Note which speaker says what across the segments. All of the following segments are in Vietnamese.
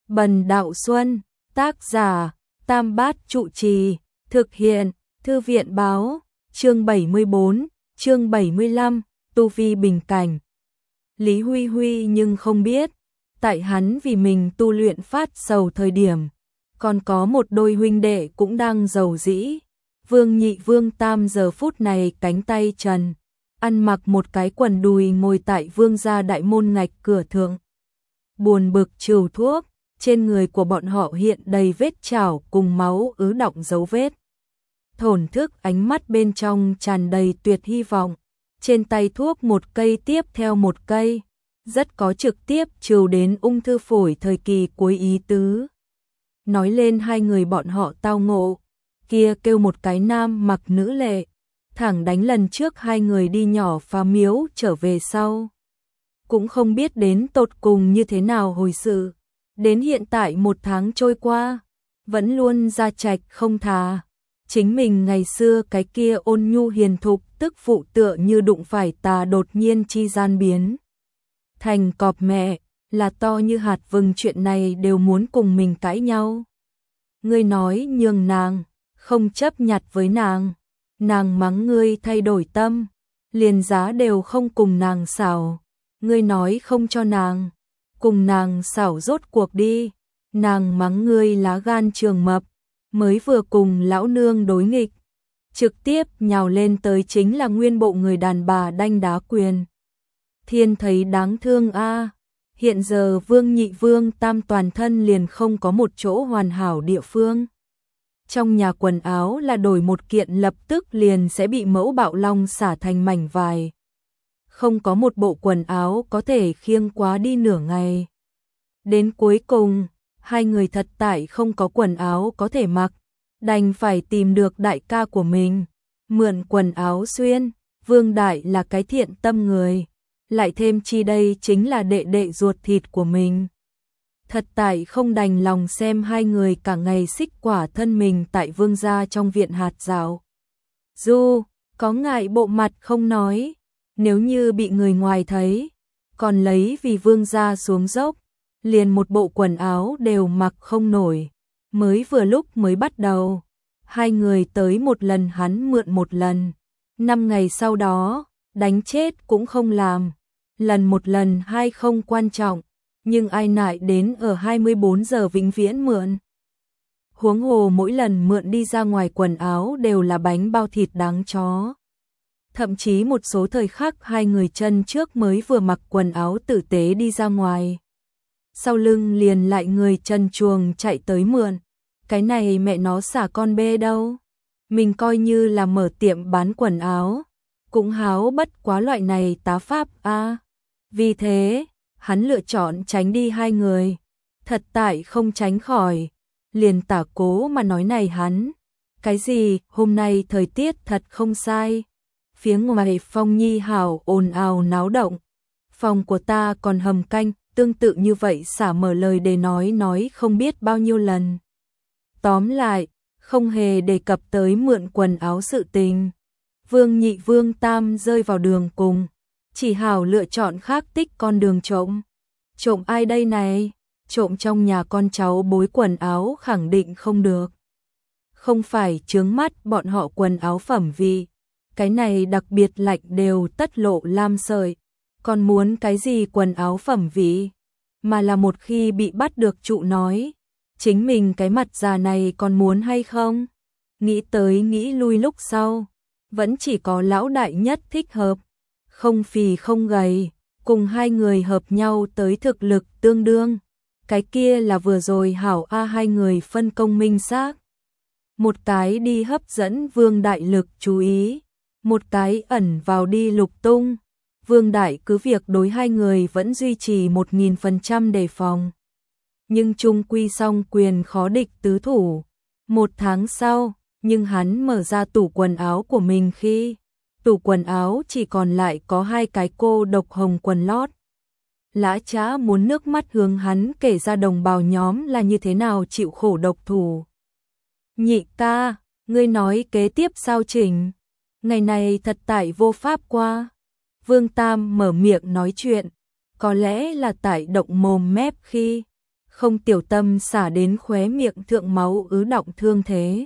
Speaker 1: Bần Đạo Xuân, tác giả, Tam Bát Trụ Trì, thực hiện, Thư viện báo, chương 74, chương 75, tu vi bình cảnh. Lý Huy Huy nhưng không biết, tại hắn vì mình tu luyện phát sầu thời điểm, còn có một đôi huynh đệ cũng đang giàu dĩ. Vương Nhị Vương Tam giờ phút này cánh tay trần, ăn mặc một cái quần đùi ngồi tại vương gia đại môn ngạch cửa thượng. Buồn bực trừu thuốc, trên người của bọn họ hiện đầy vết chảo cùng máu ứ đọng dấu vết. Thổn thức ánh mắt bên trong tràn đầy tuyệt hy vọng, trên tay thuốc một cây tiếp theo một cây, rất có trực tiếp trừ đến ung thư phổi thời kỳ cuối ý tứ. Nói lên hai người bọn họ tao ngộ, kia kêu một cái nam mặc nữ lệ, thẳng đánh lần trước hai người đi nhỏ phá miếu trở về sau. Cũng không biết đến tột cùng như thế nào hồi sự, đến hiện tại một tháng trôi qua, vẫn luôn ra trạch không thà. Chính mình ngày xưa cái kia ôn nhu hiền thục tức phụ tựa như đụng phải tà đột nhiên chi gian biến thành cọp mẹ, là to như hạt vừng, chuyện này đều muốn cùng mình cãi nhau. Ngươi nói nhường nàng, không chấp nhặt với nàng mắng ngươi thay đổi tâm, liền giá đều không cùng nàng xảo. Ngươi nói không cho nàng, cùng nàng xảo rốt cuộc đi, nàng mắng ngươi lá gan trường mập, mới vừa cùng lão nương đối nghịch, trực tiếp nhào lên tới chính là nguyên bộ người đàn bà đanh đá quyền. Thiên thấy đáng thương a, hiện giờ Vương Nhị Vương Tam toàn thân liền không có một chỗ hoàn hảo địa phương. Trong nhà quần áo là đổi một kiện lập tức liền sẽ bị mẫu bạo long xả thành mảnh vải. Không có một bộ quần áo có thể khiêng quá đi nửa ngày. Đến cuối cùng, hai người thật tại không có quần áo có thể mặc, đành phải tìm được đại ca của mình, mượn quần áo xuyên. Vương Đại là cái thiện tâm người, lại thêm chi đây chính là đệ đệ ruột thịt của mình. Thật tại không đành lòng xem hai người cả ngày xích quả thân mình tại vương gia trong viện hạt dạo. Du, có ngại bộ mặt không nói, nếu như bị người ngoài thấy, còn lấy vì vương gia xuống dốc, liền một bộ quần áo đều mặc không nổi. Mới vừa lúc mới bắt đầu, hai người tới một lần hắn mượn một lần, 5 ngày sau đó, đánh chết cũng không làm. Lần một lần hai không quan trọng, nhưng ai nại đến ở 24 giờ vĩnh viễn mượn. Huống hồ mỗi lần mượn đi ra ngoài quần áo đều là bánh bao thịt đáng chó. Thậm chí một số thời khắc hai người chân trước mới vừa mặc quần áo tử tế đi ra ngoài, sau lưng liền lại người chân chuồng chạy tới mượn. Cái này mẹ nó xả con bê đâu. Mình coi như là mở tiệm bán quần áo, cũng háo bất quá loại này tá pháp a. Vì thế, hắn lựa chọn tránh đi hai người. Thật tại không tránh khỏi, liền tả cố mà nói này hắn. Cái gì, hôm nay thời tiết thật không sai. Phía ngoài phong nhi hào ồn ào náo động. Phòng của ta còn hầm canh, tương tự như vậy xả mở lời để nói không biết bao nhiêu lần. Tóm lại, không hề đề cập tới mượn quần áo sự tình. Vương Nhị Vương Tam rơi vào đường cùng, chỉ hảo lựa chọn khác tích con đường trộm. Trộm ai đây này? Trộm trong nhà con cháu bối quần áo khẳng định không được. Không phải chướng mắt bọn họ quần áo phẩm vị, cái này đặc biệt lạnh đều tất lộ lam sợi, còn muốn cái gì quần áo phẩm vị, mà là một khi bị bắt được trụ nói, chính mình cái mặt già này còn muốn hay không? Nghĩ tới nghĩ lui lúc sau, vẫn chỉ có lão đại nhất thích hợp, không phì không gầy, cùng hai người hợp nhau tới thực lực tương đương. Cái kia là vừa rồi hảo a, hai người phân công minh xác. Một cái đi hấp dẫn Vương Đại lực chú ý, một cái ẩn vào đi lục tung. Vương Đại cứ việc đối hai người vẫn duy trì 1000% đề phòng, nhưng chung quy song quyền khó địch tứ thủ. Một tháng sau, nhưng hắn mở ra tủ quần áo của mình khi tủ quần áo chỉ còn lại có hai cái cô độc hồng quần lót. Lã Trá muốn nước mắt hướng hắn kể ra đồng bào nhóm là như thế nào chịu khổ độc thủ. Nhị ca, ngươi nói kế tiếp sao chỉnh? Ngày này thật tại vô pháp qua. Vương Tam mở miệng nói chuyện, có lẽ là tại động mồm mép khi không tiểu tâm xả đến khóe miệng thượng máu ứ đọng thương thế.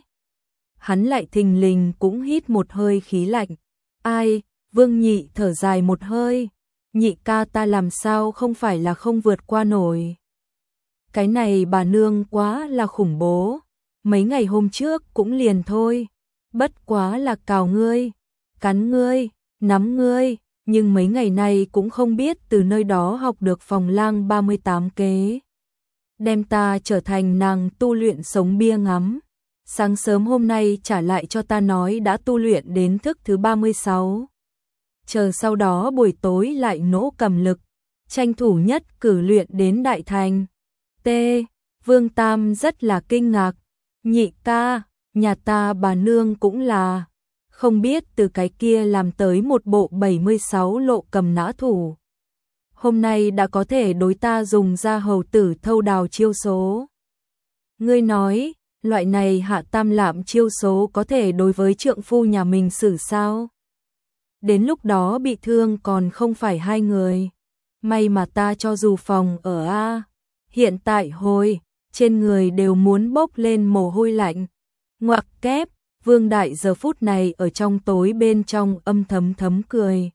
Speaker 1: Hắn lại thình lình cũng hít một hơi khí lạnh. Ai, Vương Nhị thở dài một hơi. Nhị ca ta làm sao không phải là không vượt qua nổi. Cái này bà nương quá là khủng bố. Mấy ngày hôm trước cũng liền thôi. Bất quá là cào ngươi, cắn ngươi, nắm ngươi. Nhưng mấy ngày nay cũng không biết từ nơi đó học được phòng lang 38 kế. Đem ta trở thành nàng tu luyện sống bia ngắm. Sáng sớm hôm nay trả lại cho ta nói đã tu luyện đến thức thứ 36. Chờ sau đó buổi tối lại nỗ cầm lực, tranh thủ nhất cử luyện đến đại thành. T. Vương Tam rất là kinh ngạc. Nhị ca, nhà ta bà nương cũng là, không biết từ cái kia làm tới một bộ 76 lộ cầm nã thủ. Hôm nay đã có thể đối ta dùng ra hầu tử thâu đào chiêu số. Ngươi nói, loại này hạ tam lạm chiêu số có thể đối với trượng phu nhà mình xử sao? Đến lúc đó bị thương còn không phải hai người. May mà ta cho dù phòng ở A. Hiện tại hồi, trên người đều muốn bốc lên mồ hôi lạnh. Ngoặc kép, Vương Đại giờ phút này ở trong tối bên trong âm thấm thấm cười.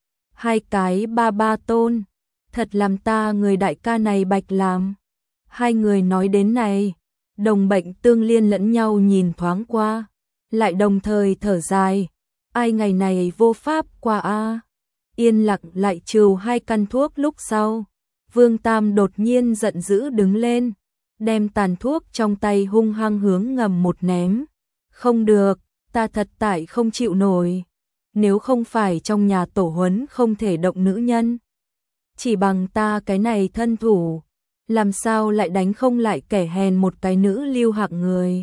Speaker 1: Hai cái ba ba tôn, thật làm ta người đại ca này bạch làm. Hai người nói đến này, đồng bệnh tương liên lẫn nhau nhìn thoáng qua, lại đồng thời thở dài. Ai ngày này vô pháp qua a. Yên lặng lại trừ hai căn thuốc lúc sau. Vương Tam đột nhiên giận dữ đứng lên, đem tàn thuốc trong tay hung hăng hướng ngầm một ném. Không được, ta thật tại không chịu nổi. Nếu không phải trong nhà tổ huấn không thể động nữ nhân, chỉ bằng ta cái này thân thủ, làm sao lại đánh không lại kẻ hèn một cái nữ lưu hạng người.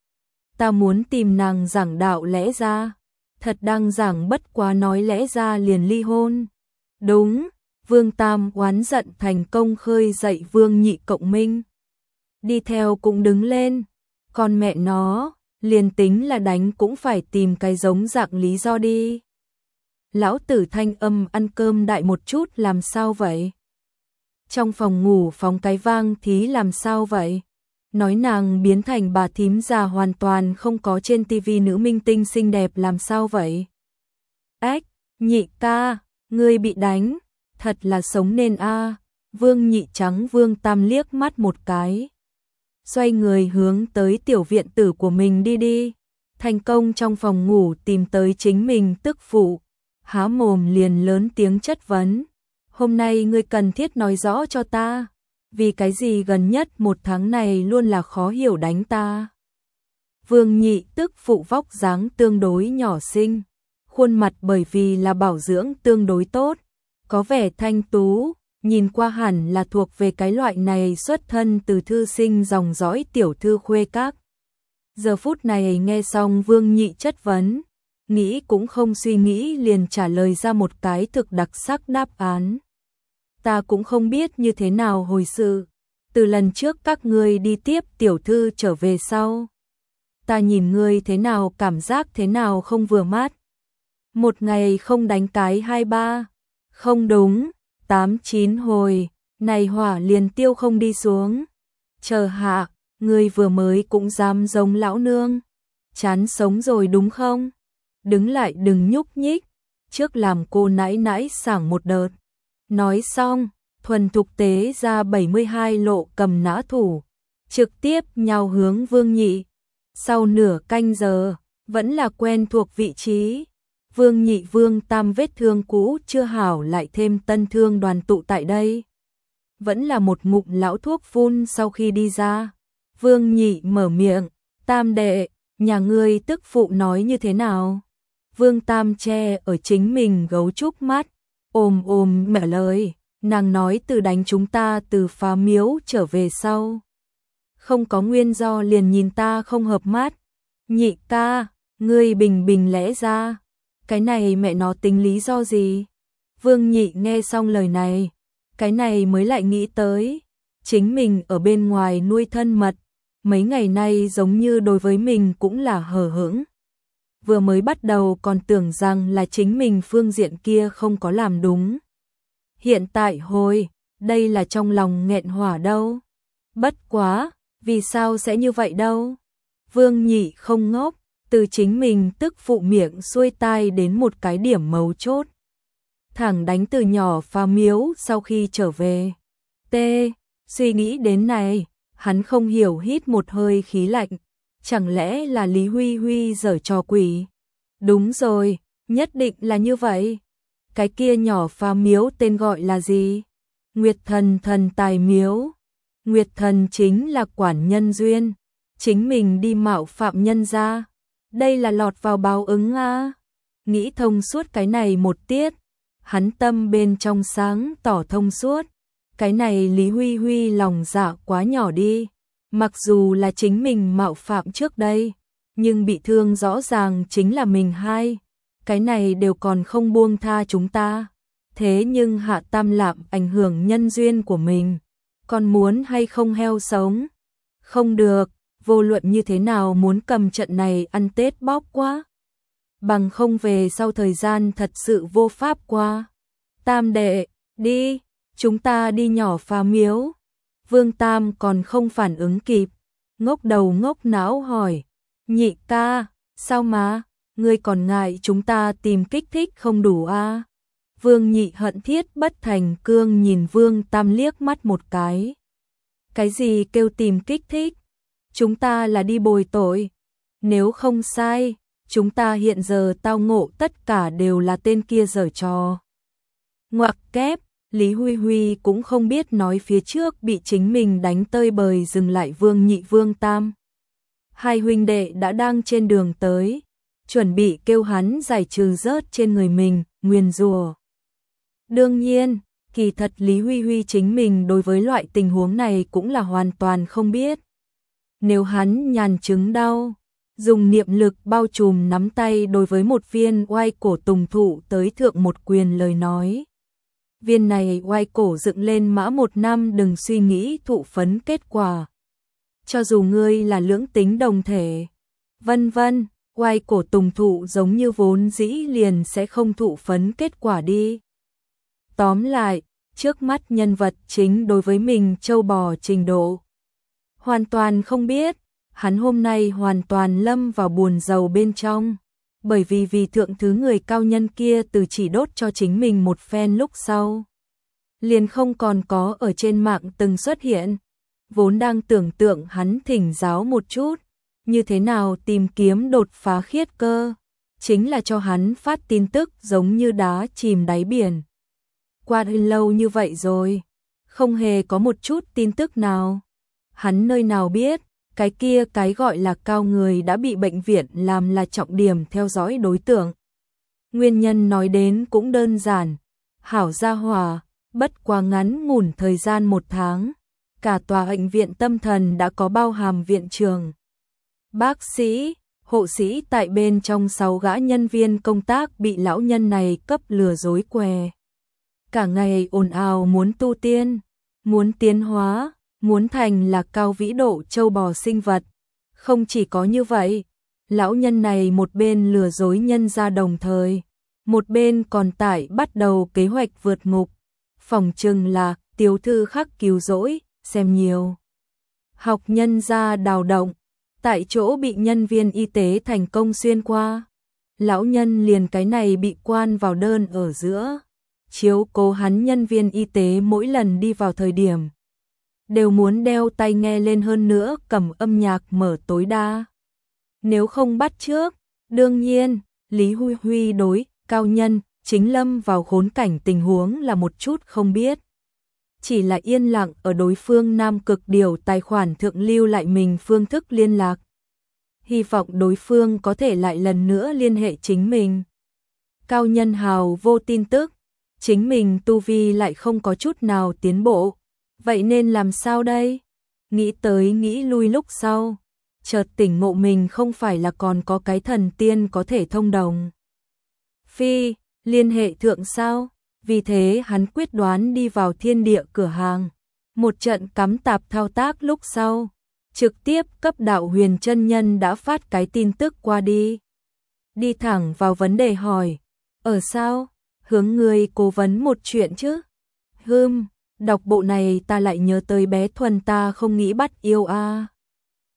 Speaker 1: Ta muốn tìm nàng giảng đạo lẽ ra, thật đang giảng bất quá nói lẽ ra liền ly hôn. Đúng, Vương Tam oán giận thành công khơi dậy Vương Nhị cộng minh. Đi theo cũng đứng lên, còn mẹ nó, liền tính là đánh cũng phải tìm cái giống dạng lý do đi. Lão tử thanh âm ăn cơm đại một chút làm sao vậy? Trong phòng ngủ phóng cái vang thí làm sao vậy? Nói nàng biến thành bà thím già hoàn toàn không có trên tivi nữ minh tinh xinh đẹp làm sao vậy? Ếch, Nhị ca, ngươi bị đánh, thật là sống nên a. Vương Nhị trắng Vương Tam liếc mắt một cái. Xoay người hướng tới tiểu viện tử của mình đi đi. Thành công trong phòng ngủ tìm tới chính mình tức phụ. Há mồm liền lớn tiếng chất vấn. Hôm nay ngươi cần thiết nói rõ cho ta. Vì cái gì gần nhất một tháng này luôn là khó hiểu đánh ta. Vương Nhị tức phụ vóc dáng tương đối nhỏ xinh. Khuôn mặt bởi vì là bảo dưỡng tương đối tốt. Có vẻ thanh tú, nhìn qua hẳn là thuộc về cái loại này xuất thân từ thư sinh dòng dõi tiểu thư khuê các. Giờ phút này nghe xong Vương Nhị chất vấn, nghĩ cũng không suy nghĩ liền trả lời ra một cái thực đặc sắc đáp án. Ta cũng không biết như thế nào hồi sự, từ lần trước các ngươi đi tiếp tiểu thư trở về sau. Ta nhìn ngươi thế nào cảm giác thế nào không vừa mắt. Một ngày không đánh cái 2-3, không đúng, 8-9 hồi, này hỏa liền tiêu không đi xuống. Chờ hạ, ngươi vừa mới cũng dám giống lão nương. Chán sống rồi đúng không? Đứng lại đừng nhúc nhích, trước làm cô nãi nãi sảng một đợt. Nói xong, thuần thục tế ra 72 lộ cầm nã thủ, trực tiếp nhào hướng Vương Nhị. Sau nửa canh giờ, vẫn là quen thuộc vị trí. Vương Nhị Vương Tam vết thương cũ chưa hảo lại thêm tân thương đoàn tụ tại đây. Vẫn là một ngụm lão thuốc phun sau khi đi ra. Vương Nhị mở miệng, Tam đệ, nhà ngươi tức phụ nói như thế nào? Vương Tam che ở chính mình gấu trúc mắt, ồm mẹ lời, nàng nói từ đánh chúng ta từ phá miếu trở về sau. Không có nguyên do liền nhìn ta không hợp mắt. Nhị ca, ngươi bình lẽ ra. Cái này mẹ nó tính lý do gì? Vương Nhị nghe xong lời này, cái này mới lại nghĩ tới. Chính mình ở bên ngoài nuôi thân mật, mấy ngày nay giống như đối với mình cũng là hờ hững. Vừa mới bắt đầu còn tưởng rằng là chính mình phương diện kia không có làm đúng. Hiện tại hồi, đây là trong lòng nghẹn hỏa đâu. Bất quá, vì sao sẽ như vậy đâu? Vương Nhị không ngốc, từ chính mình tức phụ miệng xuôi tai đến một cái điểm mấu chốt. Thẳng đánh từ nhỏ Phá Miếu sau khi trở về. T. Suy nghĩ đến này, hắn không hiểu hít một hơi khí lạnh. Chẳng lẽ là Lý Huy Huy giở trò quỷ? Đúng rồi, nhất định là như vậy. Cái kia nhỏ Phá Miếu tên gọi là gì? Nguyệt Thần Thần Tài Miếu. Nguyệt Thần chính là quản nhân duyên. Chính mình đi mạo phạm nhân ra. Đây là lọt vào báo ứng à? Nghĩ thông suốt cái này một tiết. Hắn tâm bên trong sáng tỏ thông suốt. Cái này Lý Huy Huy lòng dạ quá nhỏ đi. Mặc dù là chính mình mạo phạm trước đây, nhưng bị thương rõ ràng chính là mình hai. Cái này đều còn không buông tha chúng ta. Thế nhưng Hạ Tam Lạm ảnh hưởng nhân duyên của mình. Còn muốn hay không heo sống? Không được, vô luận như thế nào muốn cầm trận này ăn Tết bóp quá. Bằng không về sau thời gian thật sự vô pháp qua. Tam đệ, đi, chúng ta đi nhỏ Phá Miếu. Vương Tam còn không phản ứng kịp, ngốc đầu ngốc não hỏi, Nhị ca, sao mà, ngươi còn ngại chúng ta tìm kích thích không đủ à? Vương Nhị hận thiết bất thành cương nhìn Vương Tam liếc mắt một cái. Cái gì kêu tìm kích thích? Chúng ta là đi bồi tội. Nếu không sai, chúng ta hiện giờ tao ngộ tất cả đều là tên kia giở trò. Ngoặc kép, Lý Huy Huy cũng không biết nói phía trước bị chính mình đánh tơi bời dừng lại Vương Nhị Vương Tam. Hai huynh đệ đã đang trên đường tới, chuẩn bị kêu hắn giải trừ rớt trên người mình, nguyền rủa. Đương nhiên, kỳ thật Lý Huy Huy chính mình đối với loại tình huống này cũng là hoàn toàn không biết. Nếu hắn nhàn chứng đau, dùng niệm lực bao trùm nắm tay đối với một viên oai cổ tùng thụ tới thượng một quyền lời nói. Viên này oai cổ dựng lên mã 1 năm đừng suy nghĩ thụ phấn kết quả. Cho dù ngươi là lưỡng tính đồng thể, vân vân, oai cổ tùng thụ giống như vốn dĩ liền sẽ không thụ phấn kết quả đi. Tóm lại, trước mắt nhân vật chính đối với mình trâu bò trình độ. Hoàn toàn không biết, hắn hôm nay hoàn toàn lâm vào buồn rầu bên trong. Bởi vì thượng thứ người cao nhân kia từ chỉ đốt cho chính mình một phen lúc sau. Liền không còn có ở trên mạng từng xuất hiện. Vốn đang tưởng tượng hắn thỉnh giáo một chút. Như thế nào tìm kiếm đột phá khiết cơ. Chính là cho hắn phát tin tức giống như đá chìm đáy biển. Qua lâu như vậy rồi. Không hề có một chút tin tức nào. Hắn nơi nào biết. Cái kia cái gọi là cao người đã bị bệnh viện làm là trọng điểm theo dõi đối tượng. Nguyên nhân nói đến cũng đơn giản. Hảo gia hỏa, bất quá ngắn ngủn thời gian 1 tháng. Cả tòa bệnh viện tâm thần đã có bao hàm viện trường. Bác sĩ, hộ sĩ tại bên trong 6 gã nhân viên công tác bị lão nhân này cấp lừa dối què. Cả ngày ồn ào muốn tu tiên, muốn tiến hóa. Muốn thành là cao vĩ độ châu bò sinh vật. Không chỉ có như vậy, lão nhân này một bên lừa dối nhân ra đồng thời, một bên còn tải bắt đầu kế hoạch vượt ngục. Phỏng chừng là tiểu thư khắc cứu rỗi, xem nhiều. Học nhân ra đào động, tại chỗ bị nhân viên y tế thành công xuyên qua. Lão nhân liền cái này bị quan vào đơn ở giữa. Chiếu cố hắn nhân viên y tế mỗi lần đi vào thời điểm. Đều muốn đeo tai nghe lên hơn nữa cầm âm nhạc mở tối đa. Nếu không bắt trước, đương nhiên, Lý Huy Huy đối, cao nhân, chính lâm vào khốn cảnh tình huống là một chút không biết. Chỉ là yên lặng ở đối phương Nam Cực Điều tài khoản thượng lưu lại mình phương thức liên lạc. Hy vọng đối phương có thể lại lần nữa liên hệ chính mình. Cao nhân hào vô tin tức, chính mình tu vi lại không có chút nào tiến bộ. Vậy nên làm sao đây? Nghĩ tới nghĩ lui lúc sau, chợt tỉnh ngộ mình không phải là còn có cái thần tiên có thể thông đồng. Phi, liên hệ thượng sao? Vì thế hắn quyết đoán đi vào thiên địa cửa hàng. Một trận cắm tạp thao tác lúc sau, trực tiếp cấp đạo huyền chân nhân đã phát cái tin tức qua đi. Đi thẳng vào vấn đề hỏi, ở sao? Hướng người cố vấn một chuyện chứ? Đọc bộ này ta lại nhớ tới bé Thuần, ta không nghĩ bắt yêu a.